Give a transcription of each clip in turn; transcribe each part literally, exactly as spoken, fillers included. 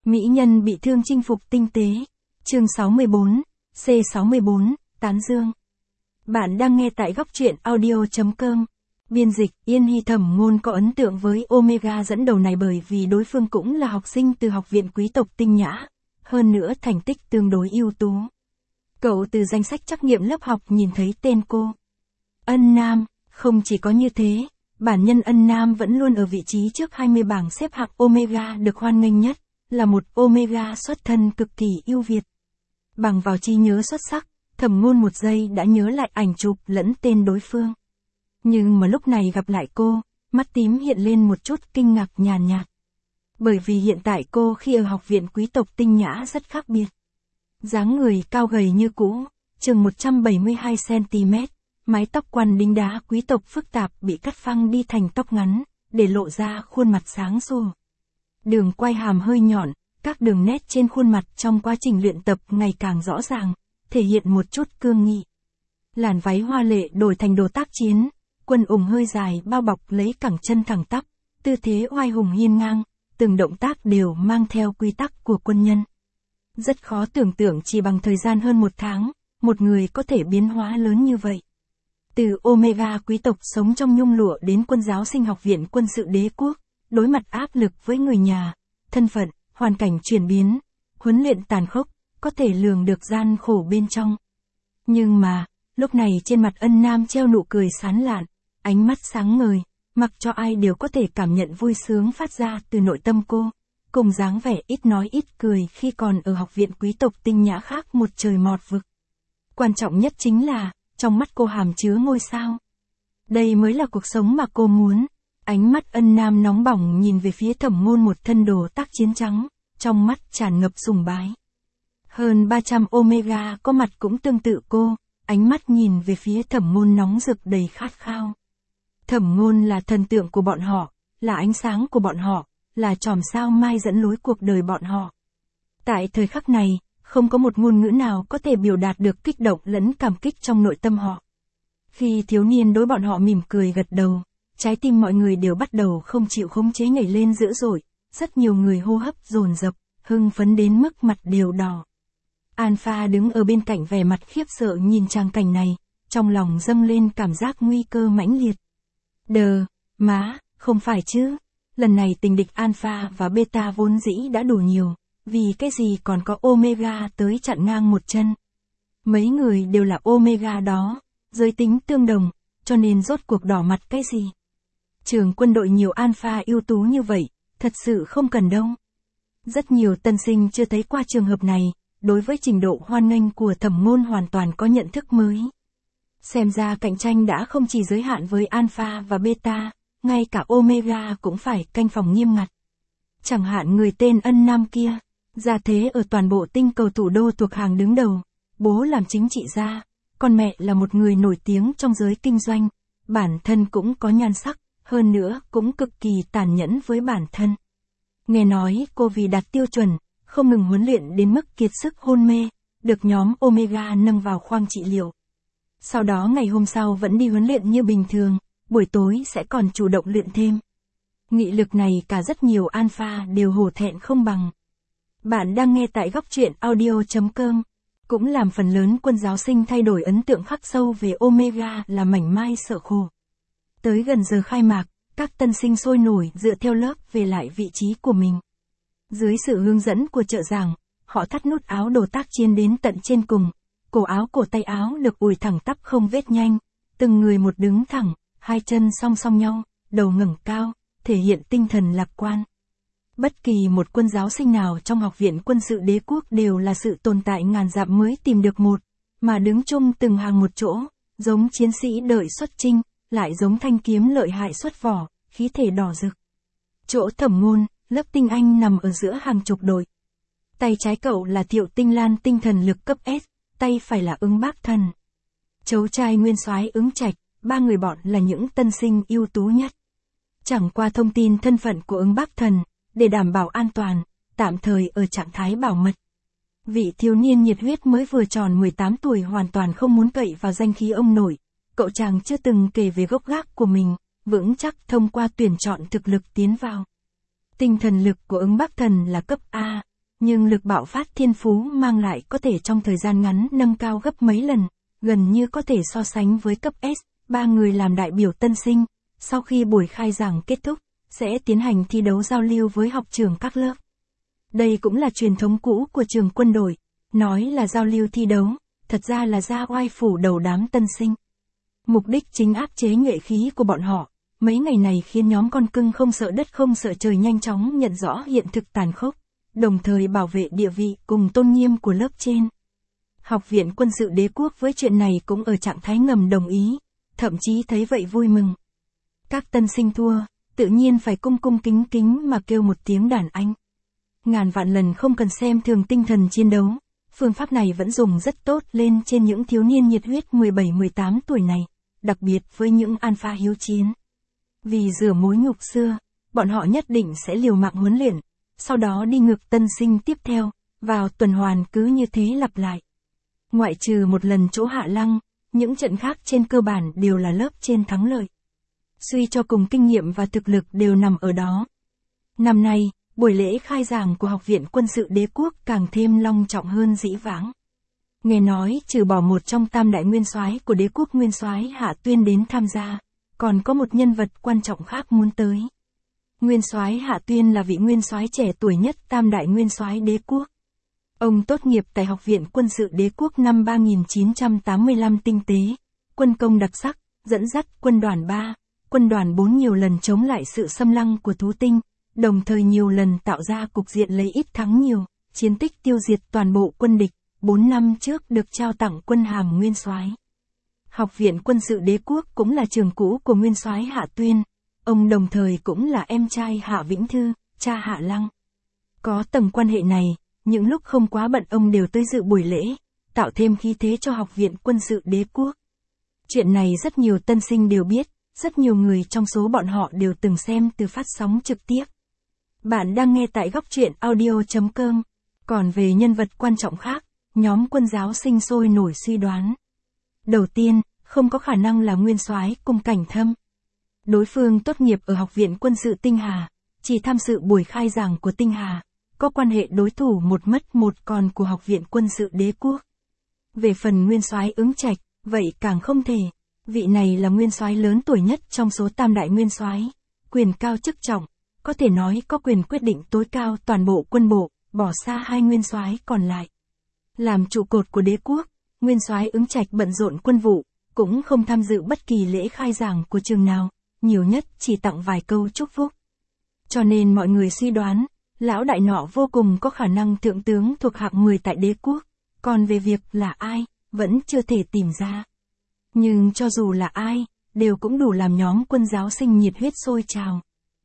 Mỹ nhân bị thương chinh phục tinh tế. Chương sáu mươi bốn, C sáu mươi bốn, Tán Dương. Bạn đang nghe tại góc truyện audio chấm com. Biên dịch Yên Hy Thẩm Ngôn có ấn tượng với Omega dẫn đầu này bởi vì đối phương cũng là học sinh từ học viện quý tộc tinh nhã, hơn nữa thành tích tương đối ưu tú. Cậu từ danh sách trắc nghiệm lớp học nhìn thấy tên cô. Ân Nam, không chỉ có như thế, bản nhân Ân Nam vẫn luôn ở vị trí trước hai mươi bảng xếp hạng Omega được hoan nghênh nhất, là một Omega xuất thân cực kỳ ưu việt. Bằng vào trí nhớ xuất sắc, Thẩm Ngôn một giây đã nhớ lại ảnh chụp lẫn tên đối phương. Nhưng mà lúc này gặp lại cô, mắt tím hiện lên một chút kinh ngạc nhàn nhạt, nhạt. Bởi vì hiện tại cô khi ở học viện quý tộc tinh nhã rất khác biệt. Dáng người cao gầy như cũ, chừng một trăm bảy mươi hai xăng ti mét, mái tóc quăn đính đá quý tộc phức tạp bị cắt phăng đi thành tóc ngắn, để lộ ra khuôn mặt sáng sủa. Đường quai hàm hơi nhọn, các đường nét trên khuôn mặt trong quá trình luyện tập ngày càng rõ ràng, thể hiện một chút cương nghị. Làn váy hoa lệ đổi thành đồ tác chiến, quần ủng hơi dài bao bọc lấy cẳng chân thẳng tắp, tư thế oai hùng hiên ngang, từng động tác đều mang theo quy tắc của quân nhân. Rất khó tưởng tượng chỉ bằng thời gian hơn một tháng, một người có thể biến hóa lớn như vậy. Từ Omega quý tộc sống trong nhung lụa đến quân giáo sinh học viện quân sự đế quốc, đối mặt áp lực với người nhà, thân phận, hoàn cảnh chuyển biến, huấn luyện tàn khốc, có thể lường được gian khổ bên trong. Nhưng mà, lúc này trên mặt Ân Nam treo nụ cười sán lạn, ánh mắt sáng ngời, mặc cho ai đều có thể cảm nhận vui sướng phát ra từ nội tâm cô, cùng dáng vẻ ít nói ít cười khi còn ở học viện quý tộc tinh nhã khác một trời mọt vực. Quan trọng nhất chính là, trong mắt cô hàm chứa ngôi sao. Đây mới là cuộc sống mà cô muốn. Ánh mắt Ân Nam nóng bỏng nhìn về phía Thẩm Ngôn một thân đồ tác chiến trắng, trong mắt tràn ngập sùng bái. Hơn ba trăm Omega có mặt cũng tương tự cô, ánh mắt nhìn về phía Thẩm Ngôn nóng rực đầy khát khao. Thẩm Ngôn là thần tượng của bọn họ, là ánh sáng của bọn họ, là chòm sao mai dẫn lối cuộc đời bọn họ. Tại thời khắc này, không có một ngôn ngữ nào có thể biểu đạt được kích động lẫn cảm kích trong nội tâm họ. Khi thiếu niên đối bọn họ mỉm cười gật đầu, trái tim mọi người đều bắt đầu không chịu khống chế nhảy lên dữ dội, rất nhiều người hô hấp dồn dập, hưng phấn đến mức mặt đều đỏ. Alpha đứng ở bên cạnh vẻ mặt khiếp sợ nhìn tràng cảnh này, trong lòng dâng lên cảm giác nguy cơ mãnh liệt. Đờ, má, không phải chứ, lần này tình địch Alpha và Beta vốn dĩ đã đủ nhiều, vì cái gì còn có Omega tới chặn ngang một chân. Mấy người đều là Omega đó, giới tính tương đồng, cho nên rốt cuộc đỏ mặt cái gì. Trường quân đội nhiều Alpha ưu tú như vậy, thật sự không cần đâu. Rất nhiều tân sinh chưa thấy qua trường hợp này, đối với trình độ hoan nghênh của Thẩm Ngôn hoàn toàn có nhận thức mới. Xem ra cạnh tranh đã không chỉ giới hạn với Alpha và Beta, ngay cả Omega cũng phải canh phòng nghiêm ngặt. Chẳng hạn người tên Ân Nam kia, gia thế ở toàn bộ tinh cầu thủ đô thuộc hàng đứng đầu, bố làm chính trị gia, còn mẹ là một người nổi tiếng trong giới kinh doanh, bản thân cũng có nhan sắc, hơn nữa cũng cực kỳ tàn nhẫn với bản thân. Nghe nói cô vì đạt tiêu chuẩn, không ngừng huấn luyện đến mức kiệt sức hôn mê, được nhóm Omega nâng vào khoang trị liệu. Sau đó ngày hôm sau vẫn đi huấn luyện như bình thường, buổi tối sẽ còn chủ động luyện thêm. Nghị lực này cả rất nhiều Alpha đều hổ thẹn không bằng. Bạn đang nghe tại góc truyện audio chấm com. Cũng làm phần lớn quân giáo sinh thay đổi ấn tượng khắc sâu về Omega là mảnh mai sợ khổ. Tới gần giờ khai mạc, các tân sinh sôi nổi dựa theo lớp về lại vị trí của mình. Dưới sự hướng dẫn của trợ giảng, họ thắt nút áo đồ tác chiến đến tận trên cùng, cổ áo cổ tay áo được ủi thẳng tắp không vết nhanh, từng người một đứng thẳng, hai chân song song nhau, đầu ngẩng cao, thể hiện tinh thần lạc quan. Bất kỳ một quân giáo sinh nào trong học viện quân sự đế quốc đều là sự tồn tại ngàn dặm mới tìm được một, mà đứng chung từng hàng một chỗ, giống chiến sĩ đợi xuất chinh, lại giống thanh kiếm lợi hại xuất vỏ, khí thể đỏ rực. Chỗ Thẩm Ngôn, lớp tinh anh nằm ở giữa hàng chục đội. Tay trái cậu là Thiệu Tinh Lan tinh thần lực cấp S, tay phải là Ứng Bác Thần. Cháu trai nguyên soái Ứng Trạch, ba người bọn là những tân sinh ưu tú nhất. Chẳng qua thông tin thân phận của Ứng Bác Thần, để đảm bảo an toàn, tạm thời ở trạng thái bảo mật. Vị thiếu niên nhiệt huyết mới vừa tròn mười tám tuổi hoàn toàn không muốn cậy vào danh khí ông nội, cậu chàng chưa từng kể về gốc gác của mình, vững chắc thông qua tuyển chọn thực lực tiến vào. Tinh thần lực của Ứng Bác Thần là cấp A, nhưng lực bạo phát thiên phú mang lại có thể trong thời gian ngắn nâng cao gấp mấy lần, gần như có thể so sánh với cấp S. Ba người làm đại biểu tân sinh, sau khi buổi khai giảng kết thúc, sẽ tiến hành thi đấu giao lưu với học trưởng các lớp. Đây cũng là truyền thống cũ của trường quân đội, nói là giao lưu thi đấu, thật ra là ra oai phủ đầu đám tân sinh. Mục đích chính áp chế nhuệ khí của bọn họ, mấy ngày này khiến nhóm con cưng không sợ đất không sợ trời nhanh chóng nhận rõ hiện thực tàn khốc, đồng thời bảo vệ địa vị cùng tôn nghiêm của lớp trên. Học viện Quân sự Đế quốc với chuyện này cũng ở trạng thái ngầm đồng ý, thậm chí thấy vậy vui mừng. Các tân sinh thua, tự nhiên phải cung cung kính kính mà kêu một tiếng đàn anh. Ngàn vạn lần không cần xem thường tinh thần chiến đấu, phương pháp này vẫn dùng rất tốt lên trên những thiếu niên nhiệt huyết mười bảy mười tám tuổi này, đặc biệt với những alpha hiếu chiến. Vì rửa mối nhục xưa, bọn họ nhất định sẽ liều mạng huấn luyện, sau đó đi ngược tân sinh tiếp theo, vào tuần hoàn cứ như thế lặp lại. Ngoại trừ một lần chỗ Hạ Lăng, những trận khác trên cơ bản đều là lớp trên thắng lợi. Suy cho cùng kinh nghiệm và thực lực đều nằm ở đó. Năm nay, buổi lễ khai giảng của Học viện Quân sự Đế quốc càng thêm long trọng hơn dĩ vãng. Nghe nói trừ bỏ một trong tam đại nguyên soái của Đế quốc nguyên soái Hạ Tuyên đến tham gia, còn có một nhân vật quan trọng khác muốn tới. Nguyên soái Hạ Tuyên là vị nguyên soái trẻ tuổi nhất tam đại nguyên soái Đế quốc. Ông tốt nghiệp tại Học viện Quân sự Đế quốc năm ba nghìn chín trăm tám mươi lăm tinh tế, quân công đặc sắc, dẫn dắt quân đoàn ba, quân đoàn bốn nhiều lần chống lại sự xâm lăng của thú tinh, đồng thời nhiều lần tạo ra cục diện lấy ít thắng nhiều, chiến tích tiêu diệt toàn bộ quân địch, bốn năm trước được trao tặng quân hàm nguyên soái. Học viện Quân sự Đế quốc cũng là trường cũ của nguyên soái Hạ Tuyên, ông đồng thời cũng là em trai Hạ Vĩnh Thư, cha Hạ Lăng. Có tầng quan hệ này, những lúc không quá bận ông đều tới dự buổi lễ, tạo thêm khí thế cho Học viện Quân sự Đế quốc. Chuyện này rất nhiều tân sinh đều biết, rất nhiều người trong số bọn họ đều từng xem từ phát sóng trực tiếp. Bạn đang nghe tại góc truyện audio chấm com. Còn về nhân vật quan trọng khác, nhóm quân giáo sinh sôi nổi suy đoán. Đầu tiên, không có khả năng là nguyên soái Cung Cảnh Thâm. Đối phương tốt nghiệp ở Học viện Quân sự Tinh Hà, chỉ tham dự buổi khai giảng của Tinh Hà, có quan hệ đối thủ một mất một còn của Học viện Quân sự Đế quốc. Về phần nguyên soái Ứng Trạch, vậy càng không thể. Vị này là nguyên soái lớn tuổi nhất trong số tam đại nguyên soái, quyền cao chức trọng, có thể nói có quyền quyết định tối cao toàn bộ quân bộ, bỏ xa hai nguyên soái còn lại. Làm trụ cột của Đế quốc, nguyên soái Ứng Trạch bận rộn quân vụ, cũng không tham dự bất kỳ lễ khai giảng của trường nào, nhiều nhất chỉ tặng vài câu chúc phúc. Cho nên mọi người suy đoán, lão đại nọ vô cùng có khả năng thượng tướng thuộc hạng mười tại Đế quốc, còn về việc là ai, vẫn chưa thể tìm ra. Nhưng cho dù là ai, đều cũng đủ làm nhóm quân giáo sinh nhiệt huyết sôi trào.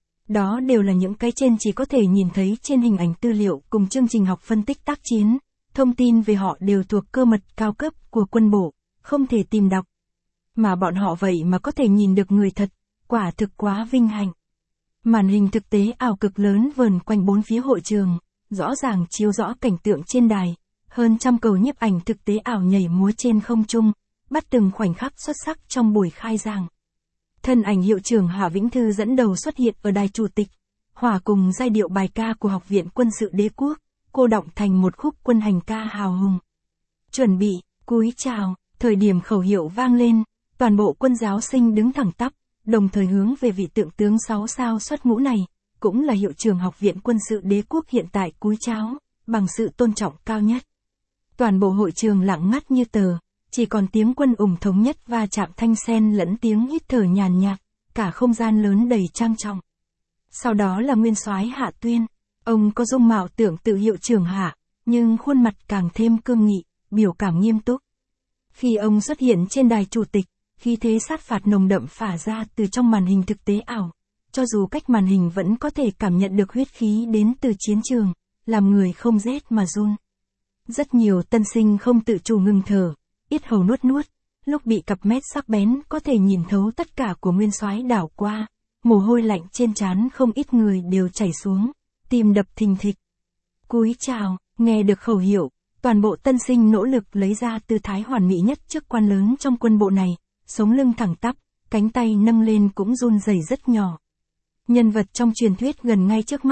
Đó đều là những cái trên chỉ có thể nhìn thấy trên hình ảnh tư liệu cùng chương trình học phân tích tác chiến, thông tin về họ đều thuộc cơ mật cao cấp của quân bộ, không thể tìm đọc. Mà bọn họ vậy mà có thể nhìn được người thật, quả thực quá vinh hạnh. Màn hình thực tế ảo cực lớn vờn quanh bốn phía hội trường, rõ ràng chiếu rõ cảnh tượng trên đài, hơn trăm cầu nhiếp ảnh thực tế ảo nhảy múa trên không trung, bắt từng khoảnh khắc xuất sắc trong buổi khai giảng. Thân ảnh hiệu trưởng Hạ Vĩnh Thư dẫn đầu xuất hiện ở đài chủ tịch, hòa cùng giai điệu bài ca của Học viện Quân sự Đế quốc, cô đọng thành một khúc quân hành ca hào hùng. Chuẩn bị, cúi chào, thời điểm khẩu hiệu vang lên, toàn bộ quân giáo sinh đứng thẳng tắp, đồng thời hướng về vị tượng tướng sáu sao xuất ngũ này, cũng là hiệu trưởng Học viện Quân sự Đế quốc hiện tại cúi chào, bằng sự tôn trọng cao nhất. Toàn bộ hội trường lặng ngắt như tờ, chỉ còn tiếng quân ủng thống nhất va chạm thanh sen lẫn tiếng hít thở nhàn nhạt, cả không gian lớn đầy trang trọng. Sau đó là nguyên soái Hạ Tuyên, ông có dung mạo tưởng tự hiệu trưởng Hạ, nhưng khuôn mặt càng thêm cương nghị, biểu cảm nghiêm túc. Khi ông xuất hiện trên đài chủ tịch, khí thế sát phạt nồng đậm phả ra từ trong màn hình thực tế ảo, cho dù cách màn hình vẫn có thể cảm nhận được huyết khí đến từ chiến trường, làm người không rét mà run. Rất nhiều tân sinh không tự chủ ngừng thở, yết hầu nuốt nuốt, lúc bị cặp mét sắc bén có thể nhìn thấu tất cả của nguyên soái đảo qua, mồ hôi lạnh trên trán không ít người đều chảy xuống, tim đập thình thịch. Cúi chào, nghe được khẩu hiệu, toàn bộ tân sinh nỗ lực lấy ra tư thái hoàn mỹ nhất trước quan lớn trong quân bộ này, sống lưng thẳng tắp, cánh tay nâng lên cũng run rẩy rất nhỏ. Nhân vật trong truyền thuyết gần ngay trước mắt,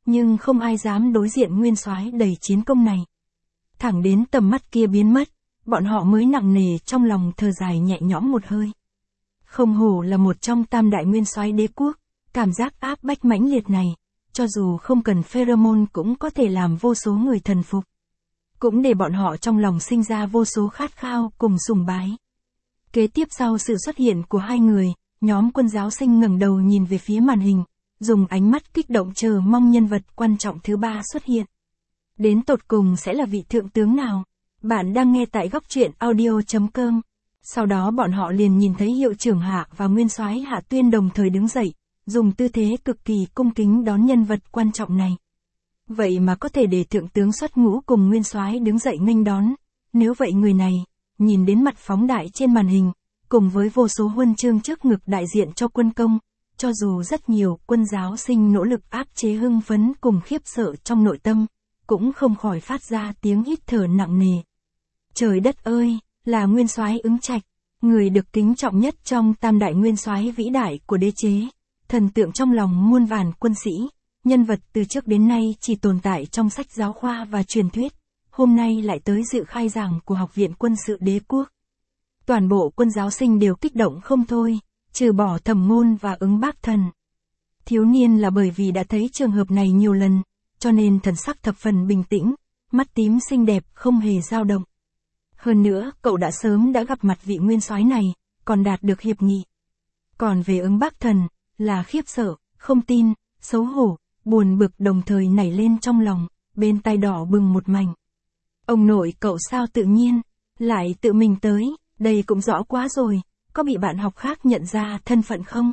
nhưng không ai dám đối diện nguyên soái đầy chiến công này. Thẳng đến tầm mắt kia biến mất, bọn họ mới nặng nề trong lòng thở dài nhẹ nhõm một hơi. Không hổ là một trong tam đại nguyên soái đế quốc, cảm giác áp bách mãnh liệt này, cho dù không cần pheromone cũng có thể làm vô số người thần phục. Cũng để bọn họ trong lòng sinh ra vô số khát khao cùng sùng bái. Kế tiếp sau sự xuất hiện của hai người, nhóm quân giáo sinh ngẩng đầu nhìn về phía màn hình, dùng ánh mắt kích động chờ mong nhân vật quan trọng thứ ba xuất hiện. Đến tột cùng sẽ là vị thượng tướng nào? Bạn đang nghe tại góc truyện audio chấm com. Sau đó bọn họ liền nhìn thấy hiệu trưởng Hạ và nguyên soái Hạ Tuyên đồng thời đứng dậy, dùng tư thế cực kỳ cung kính đón nhân vật quan trọng này. Vậy mà có thể để thượng tướng xuất ngũ cùng nguyên soái đứng dậy nghênh đón, nếu vậy người này, nhìn đến mặt phóng đại trên màn hình, cùng với vô số huân chương trước ngực đại diện cho quân công, cho dù rất nhiều quân giáo sinh nỗ lực áp chế hưng phấn cùng khiếp sợ trong nội tâm, cũng không khỏi phát ra tiếng hít thở nặng nề. Trời đất ơi, là nguyên soái Ứng Trạch, người được kính trọng nhất trong tam đại nguyên soái vĩ đại của đế chế, thần tượng trong lòng muôn vàn quân sĩ, nhân vật từ trước đến nay chỉ tồn tại trong sách giáo khoa và truyền thuyết, hôm nay lại tới dự khai giảng của Học viện Quân sự Đế quốc. Toàn bộ quân giáo sinh đều kích động không thôi, trừ bỏ Thẩm Ngôn và Ứng Bác Thần. Thiếu niên là bởi vì đã thấy trường hợp này nhiều lần, cho nên thần sắc thập phần bình tĩnh, mắt tím xinh đẹp không hề dao động. Hơn nữa, cậu đã sớm đã gặp mặt vị nguyên soái này, còn đạt được hiệp nghị. Còn về Ứng Bác Thần, là khiếp sợ, không tin, xấu hổ, buồn bực đồng thời nảy lên trong lòng, bên tai đỏ bừng một mảnh. Ông nội cậu sao tự nhiên, lại tự mình tới, đây cũng rõ quá rồi, có bị bạn học khác nhận ra thân phận không?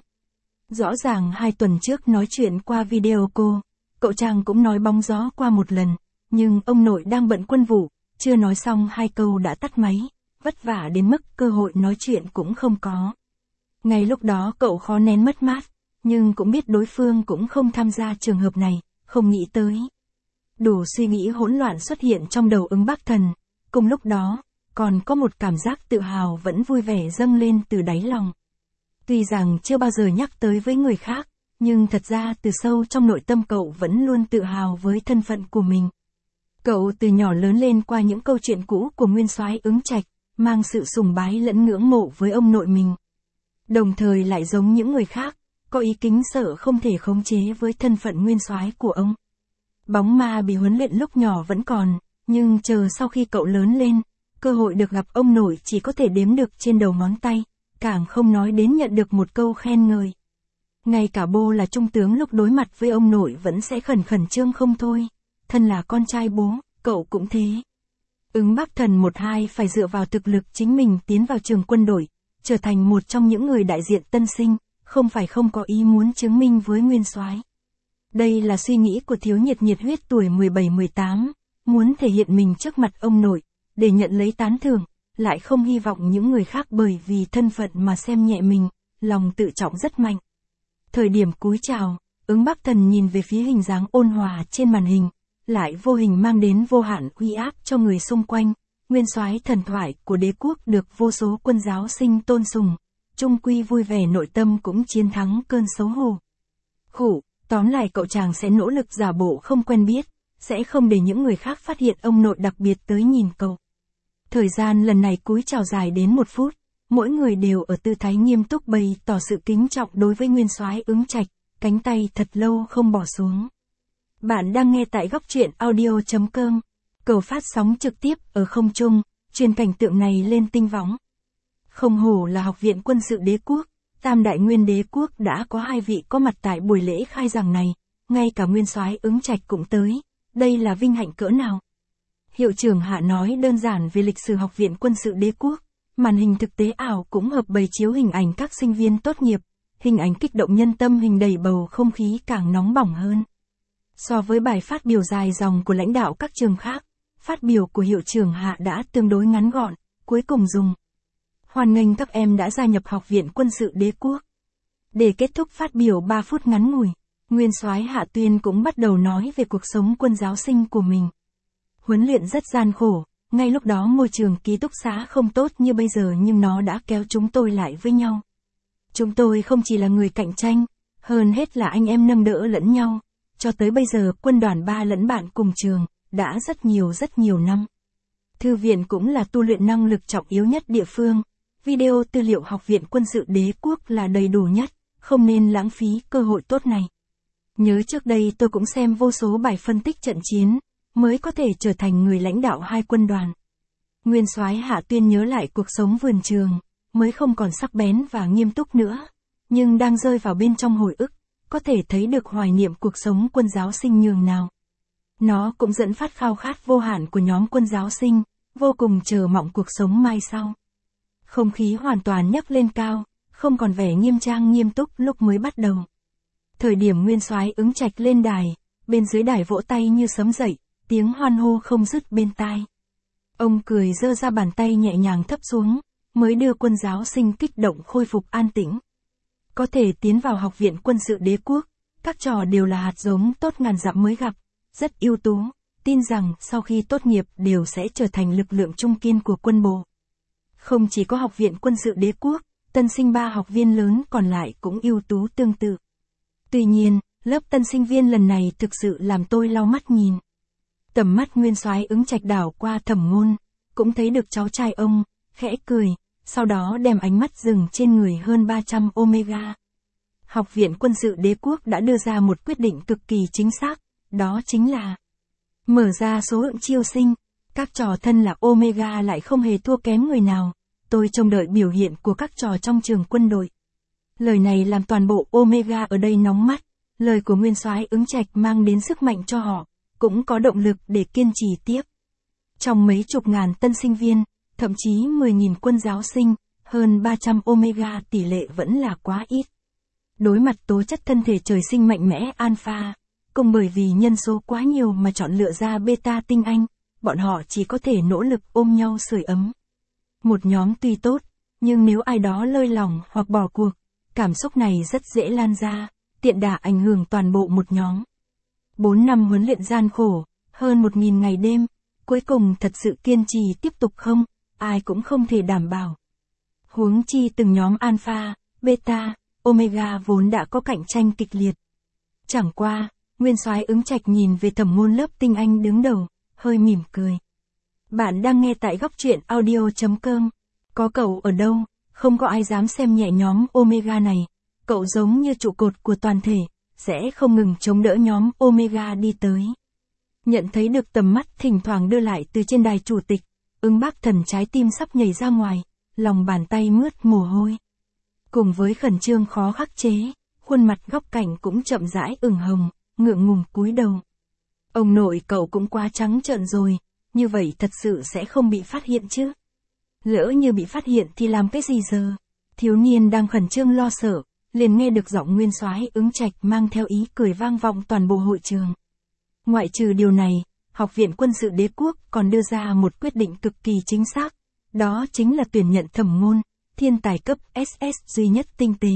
Rõ ràng hai tuần trước nói chuyện qua video cô, cậu chàng cũng nói bóng gió qua một lần, nhưng ông nội đang bận quân vụ, chưa nói xong hai câu đã tắt máy, vất vả đến mức cơ hội nói chuyện cũng không có. Ngay lúc đó cậu khó nén mất mát, nhưng cũng biết đối phương cũng không tham gia trường hợp này, không nghĩ tới. Đủ suy nghĩ hỗn loạn xuất hiện trong đầu Ứng Bác Thần, cùng lúc đó, còn có một cảm giác tự hào vẫn vui vẻ dâng lên từ đáy lòng. Tuy rằng chưa bao giờ nhắc tới với người khác, nhưng thật ra từ sâu trong nội tâm cậu vẫn luôn tự hào với thân phận của mình. Cậu từ nhỏ lớn lên qua những câu chuyện cũ của nguyên soái Ứng Trạch, mang sự sùng bái lẫn ngưỡng mộ với ông nội mình. Đồng thời lại giống những người khác, có ý kính sợ không thể khống chế với thân phận nguyên soái của ông. Bóng ma bị huấn luyện lúc nhỏ vẫn còn, nhưng chờ sau khi cậu lớn lên, cơ hội được gặp ông nội chỉ có thể đếm được trên đầu ngón tay, càng không nói đến nhận được một câu khen ngợi. Ngay cả bố là trung tướng lúc đối mặt với ông nội vẫn sẽ khẩn khẩn trương không thôi, thân là con trai bố, cậu cũng thế. Ứng Bác Thần một hai phải dựa vào thực lực chính mình tiến vào trường quân đội, trở thành một trong những người đại diện tân sinh, không phải không có ý muốn chứng minh với nguyên soái. Đây là suy nghĩ của thiếu nhiệt nhiệt huyết tuổi mười bảy mười tám, muốn thể hiện mình trước mặt ông nội, để nhận lấy tán thưởng, lại không hy vọng những người khác bởi vì thân phận mà xem nhẹ mình, lòng tự trọng rất mạnh. Thời điểm cúi chào, Ứng Bác Thần nhìn về phía hình dáng ôn hòa trên màn hình, lại vô hình mang đến vô hạn uy áp cho người xung quanh, nguyên soái thần thoại của đế quốc được vô số quân giáo sinh tôn sùng, chung quy vui vẻ nội tâm cũng chiến thắng cơn xấu hổ. Khủ, tóm lại cậu chàng sẽ nỗ lực giả bộ không quen biết, sẽ không để những người khác phát hiện ông nội đặc biệt tới nhìn cậu. Thời gian lần này cúi chào dài đến một phút, mỗi người đều ở tư thái nghiêm túc bày tỏ sự kính trọng đối với nguyên soái Ứng Trạch, cánh tay thật lâu không bỏ xuống. Bạn đang nghe tại góc truyện audio chấm com, cầu phát sóng trực tiếp ở không trung, truyền cảnh tượng này lên tinh võng. Không hổ là Học viện Quân sự Đế quốc, tam đại nguyên đế quốc đã có hai vị có mặt tại buổi lễ khai giảng này, ngay cả nguyên soái Ứng Trạch cũng tới, đây là vinh hạnh cỡ nào. Hiệu trưởng Hạ nói đơn giản về lịch sử Học viện Quân sự Đế quốc, màn hình thực tế ảo cũng hợp bày chiếu hình ảnh các sinh viên tốt nghiệp, hình ảnh kích động nhân tâm hình đầy bầu không khí càng nóng bỏng hơn. So với bài phát biểu dài dòng của lãnh đạo các trường khác, phát biểu của hiệu trưởng Hạ đã tương đối ngắn gọn, cuối cùng dùng: hoan nghênh các em đã gia nhập Học viện Quân sự Đế quốc. Để kết thúc phát biểu ba phút ngắn ngủi, nguyên soái Hạ Tuyên cũng bắt đầu nói về cuộc sống quân giáo sinh của mình. Huấn luyện rất gian khổ, ngay lúc đó môi trường ký túc xá không tốt như bây giờ nhưng nó đã kéo chúng tôi lại với nhau. Chúng tôi không chỉ là người cạnh tranh, hơn hết là anh em nâng đỡ lẫn nhau, cho tới bây giờ quân đoàn ba lẫn bạn cùng trường, đã rất nhiều rất nhiều năm. Thư viện cũng là tu luyện năng lực trọng yếu nhất địa phương. Video tư liệu Học viện Quân sự Đế quốc là đầy đủ nhất, không nên lãng phí cơ hội tốt này. Nhớ trước đây tôi cũng xem vô số bài phân tích trận chiến, mới có thể trở thành người lãnh đạo hai quân đoàn. Nguyên soái Hạ Tuyên nhớ lại cuộc sống vườn trường, mới không còn sắc bén và nghiêm túc nữa, nhưng đang rơi vào bên trong hồi ức, có thể thấy được hoài niệm cuộc sống quân giáo sinh nhường nào. Nó cũng dẫn phát khao khát vô hạn của nhóm quân giáo sinh, vô cùng chờ mong cuộc sống mai sau. Không khí hoàn toàn nhấc lên cao, không còn vẻ nghiêm trang nghiêm túc lúc mới bắt đầu. Thời điểm Nguyên soái Ứng Trạch lên đài, bên dưới đài vỗ tay như sấm dậy, tiếng hoan hô không dứt bên tai. Ông cười giơ ra bàn tay nhẹ nhàng thấp xuống, mới đưa quân giáo sinh kích động khôi phục an tĩnh. Có thể tiến vào Học viện Quân sự Đế quốc, các trò đều là hạt giống tốt ngàn dặm mới gặp, rất ưu tú, tin rằng sau khi tốt nghiệp đều sẽ trở thành lực lượng trung kiên của quân bộ. Không chỉ có Học viện Quân sự Đế quốc, tân sinh ba học viên lớn còn lại cũng ưu tú tương tự. Tuy nhiên, lớp tân sinh viên lần này thực sự làm tôi lau mắt nhìn. Tầm mắt Nguyên soái Ứng Trạch đảo qua Thẩm Ngôn, cũng thấy được cháu trai ông, khẽ cười, sau đó đem ánh mắt dừng trên người hơn ba trăm Omega. Học viện Quân sự Đế quốc đã đưa ra một quyết định cực kỳ chính xác, đó chính là mở ra số lượng chiêu sinh, các trò thân là Omega lại không hề thua kém người nào, tôi trông đợi biểu hiện của các trò trong trường quân đội. Lời này làm toàn bộ Omega ở đây nóng mắt, lời của Nguyên soái Ứng Trạch mang đến sức mạnh cho họ, cũng có động lực để kiên trì tiếp. Trong mấy chục ngàn tân sinh viên, thậm chí mười nghìn quân giáo sinh, hơn ba trăm Omega tỷ lệ vẫn là quá ít. Đối mặt tố chất thân thể trời sinh mạnh mẽ Alpha, cùng bởi vì nhân số quá nhiều mà chọn lựa ra Beta tinh anh, bọn họ chỉ có thể nỗ lực ôm nhau sưởi ấm. Một nhóm tuy tốt, nhưng nếu ai đó lơi lỏng hoặc bỏ cuộc, cảm xúc này rất dễ lan ra, tiện đà ảnh hưởng toàn bộ một nhóm. Bốn năm huấn luyện gian khổ, hơn một nghìn ngày đêm, cuối cùng thật sự kiên trì tiếp tục không, ai cũng không thể đảm bảo. Huống chi từng nhóm Alpha, Beta, Omega vốn đã có cạnh tranh kịch liệt. Chẳng qua, Nguyên soái Ứng Trạch nhìn về Thẩm Ngôn lớp tinh anh đứng đầu, hơi mỉm cười. Bạn đang nghe tại góc truyện audio chấm com. Có cậu ở đâu, không có ai dám xem nhẹ nhóm Omega này. Cậu giống như trụ cột của toàn thể, sẽ không ngừng chống đỡ nhóm Omega đi tới. Nhận thấy được tầm mắt thỉnh thoảng đưa lại từ trên đài chủ tịch, Ứng Bác Thần trái tim sắp nhảy ra ngoài, lòng bàn tay mướt mồ hôi. Cùng với khẩn trương khó khắc chế, khuôn mặt góc cạnh cũng chậm rãi ửng hồng, ngượng ngùng cúi đầu. Ông nội cậu cũng quá trắng trợn rồi, như vậy thật sự sẽ không bị phát hiện chứ. Lỡ như bị phát hiện thì làm cái gì giờ? Thiếu niên đang khẩn trương lo sợ, liền nghe được giọng Nguyên soái Ứng Trạch mang theo ý cười vang vọng toàn bộ hội trường. Ngoại trừ điều này, Học viện Quân sự Đế quốc còn đưa ra một quyết định cực kỳ chính xác, đó chính là tuyển nhận Thẩm Ngôn, thiên tài cấp ét ét duy nhất tinh tế.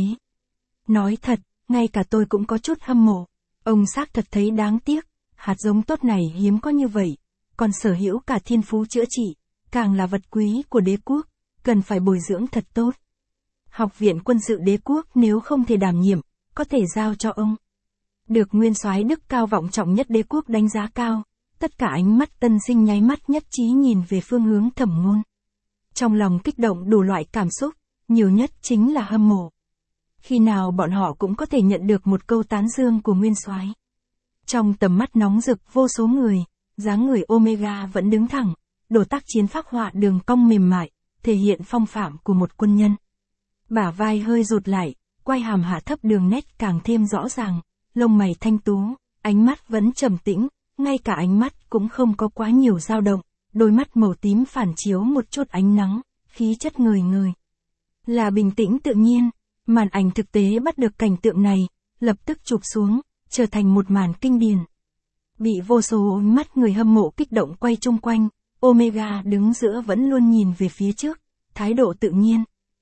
Nói thật, ngay cả tôi cũng có chút hâm mộ, ông xác thật thấy đáng tiếc, hạt giống tốt này hiếm có như vậy, còn sở hữu cả thiên phú chữa trị, càng là vật quý của đế quốc, cần phải bồi dưỡng thật tốt. Học viện Quân sự Đế quốc nếu không thể đảm nhiệm, có thể giao cho ông. Được Nguyên soái đức cao vọng trọng nhất đế quốc đánh giá cao, tất cả ánh mắt tân sinh nháy mắt nhất trí nhìn về phương hướng Thẩm Ngôn. Trong lòng kích động đủ loại cảm xúc, nhiều nhất chính là hâm mộ. Khi nào bọn họ cũng có thể nhận được một câu tán dương của Nguyên soái. Trong tầm mắt nóng rực vô số người, dáng người Omega vẫn đứng thẳng, đồ tác chiến phác họa đường cong mềm mại, thể hiện phong phạm của một quân nhân. Bả vai hơi rụt lại, quai hàm hạ thấp đường nét càng thêm rõ ràng, lông mày thanh tú, ánh mắt vẫn trầm tĩnh, ngay cả ánh mắt cũng không có quá nhiều dao động, đôi mắt màu tím phản chiếu một chút ánh nắng, khí chất ngời ngời. Là bình tĩnh tự nhiên, màn ảnh thực tế bắt được cảnh tượng này, lập tức chụp xuống, trở thành một màn kinh điển. Bị vô số ánh mắt người hâm mộ kích động quay chung quanh, Omega đứng giữa vẫn luôn nhìn về phía trước, thái độ tự nhiên.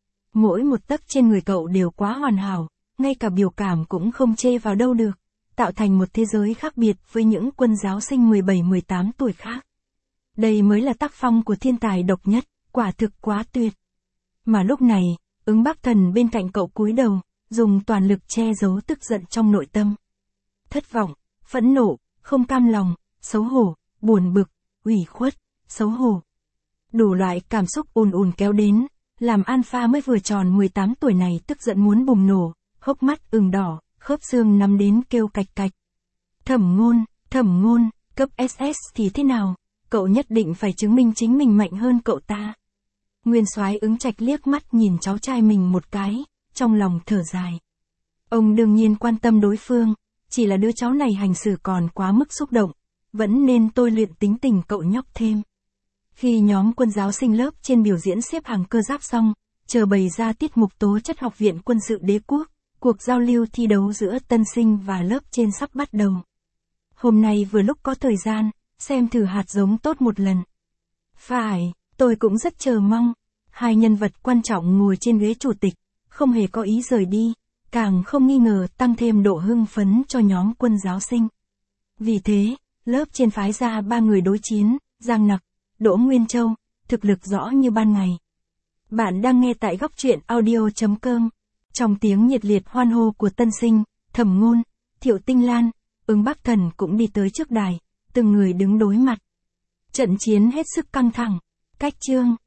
Mỗi một tấc trên người cậu đều quá hoàn hảo, ngay cả biểu cảm cũng không chê vào đâu được, tạo thành một thế giới khác biệt với những quân giáo sinh mười bảy mười tám tuổi khác. Đây mới là tác phong của thiên tài độc nhất, quả thực quá tuyệt. Mà lúc này, Ứng Bác Thần bên cạnh cậu cúi đầu, dùng toàn lực che giấu tức giận trong nội tâm. Thất vọng, phẫn nộ, không cam lòng, xấu hổ, buồn bực, ủy khuất, xấu hổ. Đủ loại cảm xúc ùn ùn kéo đến, làm Alpha mới vừa tròn mười tám tuổi này tức giận muốn bùng nổ, hốc mắt ửng đỏ, khớp xương nắm đến kêu cạch cạch. Thẩm Ngôn, Thẩm Ngôn, cấp ét ét thì thế nào? Cậu nhất định phải chứng minh chính mình mạnh hơn cậu ta. Nguyên Soái Ứng Trạch liếc mắt nhìn cháu trai mình một cái, trong lòng thở dài. Ông đương nhiên quan tâm đối phương, chỉ là đứa cháu này hành xử còn quá mức xúc động, vẫn nên tôi luyện tính tình cậu nhóc thêm. Khi nhóm quân giáo sinh lớp trên biểu diễn xếp hàng cơ giáp xong, chờ bày ra tiết mục tố chất Học viện Quân sự Đế quốc, cuộc giao lưu thi đấu giữa tân sinh và lớp trên sắp bắt đầu. Hôm nay vừa lúc có thời gian, xem thử hạt giống tốt một lần. Phải, tôi cũng rất chờ mong. Hai nhân vật quan trọng ngồi trên ghế chủ tịch, không hề có ý rời đi, càng không nghi ngờ tăng thêm độ hưng phấn cho nhóm quân giáo sinh. Vì thế, lớp trên phái ra ba người đối chiến, Giang Nặc, Đỗ Nguyên Châu, thực lực rõ như ban ngày. Bạn đang nghe tại góc truyện audio chấm com. Trong tiếng nhiệt liệt hoan hô của tân sinh, Thẩm Ngôn, Thiệu Tinh Lan, Ứng Bắc Thần cũng đi tới trước đài, từng người đứng đối mặt. Trận chiến hết sức căng thẳng. Cách chương